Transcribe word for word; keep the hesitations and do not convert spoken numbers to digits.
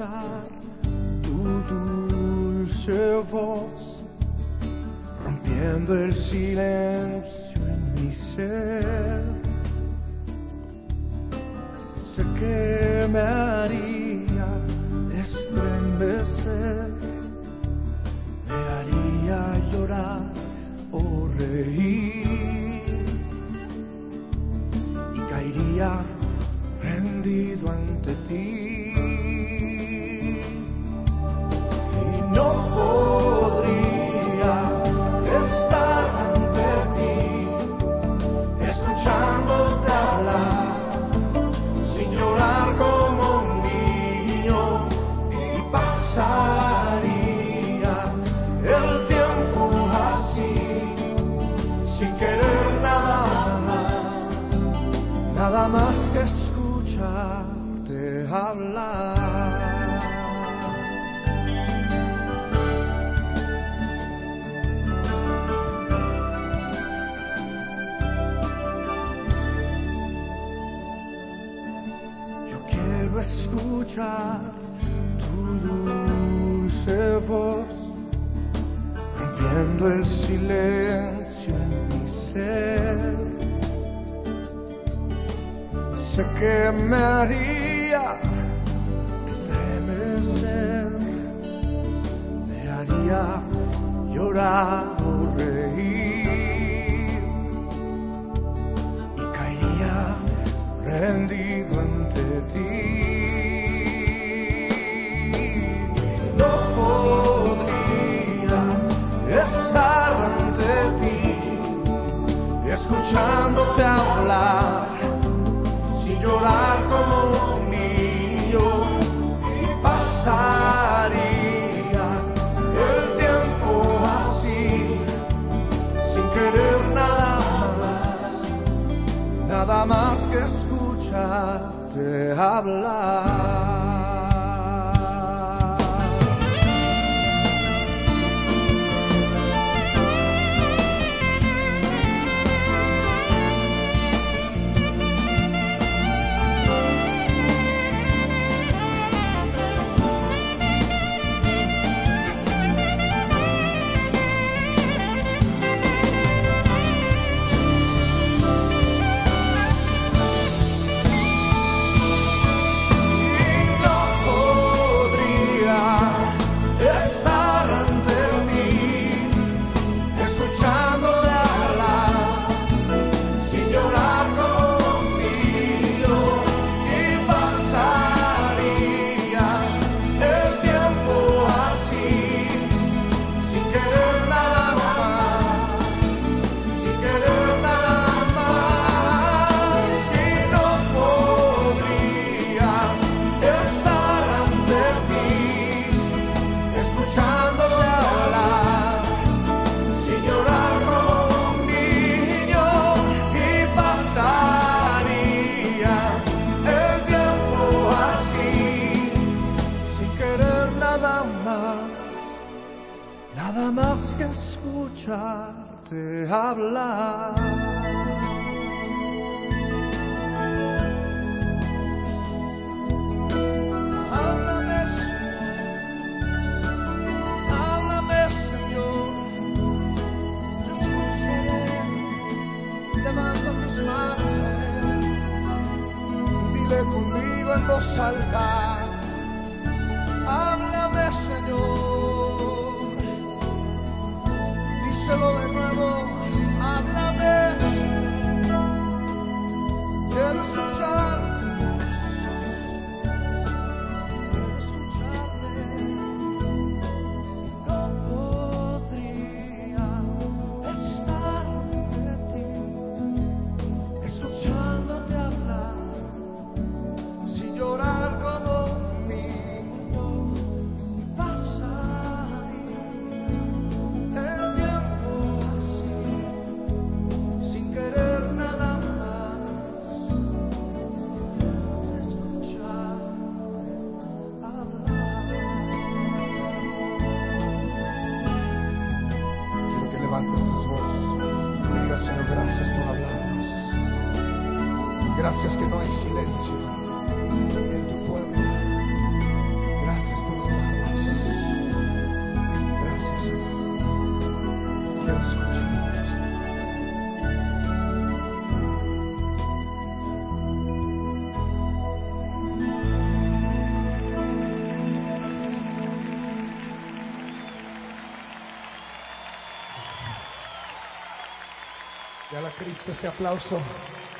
escuchar tu dulce voz, rompiendo el silencio en mi ser. Sé que me haría estremecer, me haría llorar o reír, y caería rendido ante ti. Y no podría estar ante ti, escuchándote hablar, sin llorar como un niño, y pasaría el tiempo así, sin querer nada más, nada más que escucharte hablar. Escuchar tu dulce voz, rompiendo el silencio en mi ser. Sé que me haría estremecer, me haría llorar o reír, y caería rendido ante ti. Estar ante ti, escuchándote hablar, sin llorar como un niño, y pasaría el tiempo así, sin querer nada más, nada más que escucharte hablar. Nada más que escucharte hablar. Háblame, Señor, háblame, Señor, te escucharé. Levanta tus manos a Él y dile conmigo en voz alta: háblame, Señor. Díselo de nuevo: háblame, Señor. Quiero escuchar tu voz, quiero escucharte. No podría estar ante ti, escuchándote hablar, sin llorar como un niño, y pasaría el tiempo así, sin querer nada más, escucharte hablar. Quiero que levantes tus voces y le digas: Señor, gracias por hablarnos. Gracias que no hay silencio en tu pueblo. Gracias. quiero escuchar. Dale a Cristo ese aplauso.